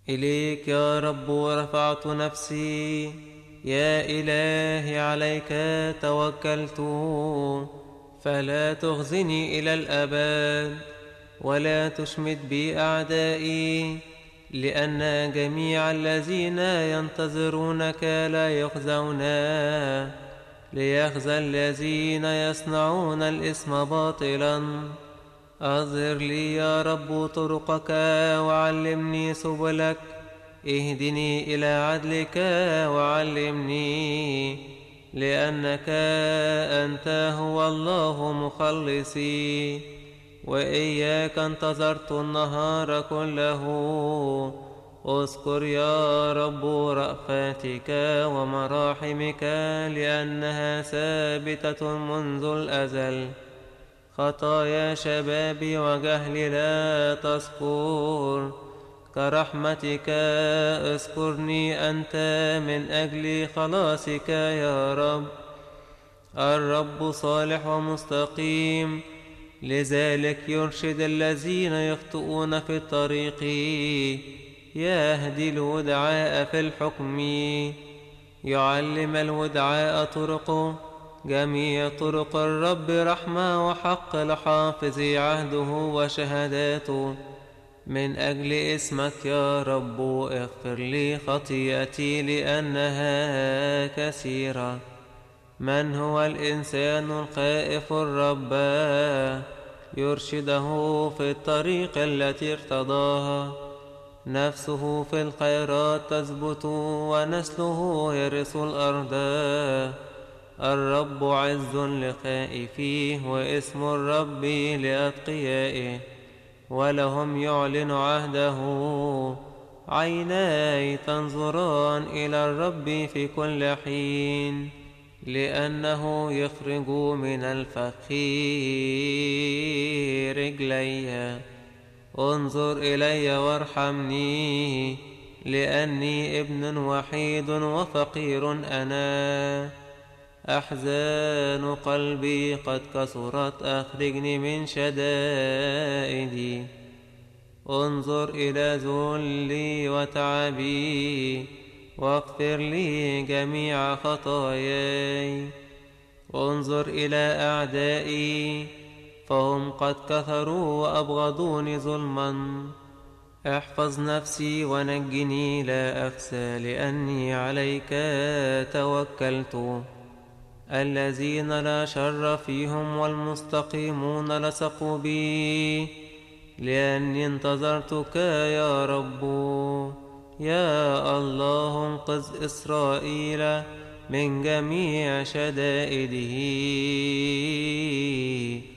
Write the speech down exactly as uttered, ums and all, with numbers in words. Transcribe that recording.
إليك يا رب رفعت نفسي، يا إلهي عليك توكلت، فلا تخزني إلى الأبد ولا تشمت بي أعدائي، لأن جميع الذين ينتظرونك لا يخزون، ليخزى الذين يصنعون الإثم باطلا. أظهر لي يا رب طرقك وعلمني سبلك، اهدني إلى عدلك وعلمني، لأنك أنت هو الله مخلصي، وإياك انتظرت النهار كله. اذكر يا رب رأفاتك ومراحمك، لأنها ثابتة منذ الأزل. خطايا شبابي وجهلي لا تذكر، كرحمتك اذكرني أنت من أجل خلاصك يا رب. الرب صالح ومستقيم، لذلك يرشد الذين يخطئون في الطريق، يهدي الودعاء في الحكم، يعلم الودعاء طرقه. جميع طرق الرب رحمة وحق لحافظ عهده وشهاداته. من أجل اسمك يا رب اغفر لي خطيئتي، لأنها كثيرة. من هو الإنسان الخائف الرب يرشده في الطريق التي ارتضاها. نفسه في الخيرات تثبت، ونسله يرث الأرض. الرب عز لخائفيه، واسم الرب لأتقيائه، ولهم يعلن عهده. عيناي تنظران إلى الرب في كل حين، لأنه يخرج من الفخ رجلي. انظر إلي وارحمني، لأني ابن وحيد وفقير أنا. أحزان قلبي قد كثرت، أخرجني من شدائدي. انظر إلى ذلي وتعبي، واغفر لي جميع خطاياي. انظر إلى أعدائي، فهم قد كثروا وأبغضوني ظلما. احفظ نفسي ونجني لا أخسى، لأني عليك توكلت. الذين لا شر فيهم والمستقيمون لصقوا بي، لأني انتظرتك يا رب. يا الله انقذ إسرائيل من جميع شدائده.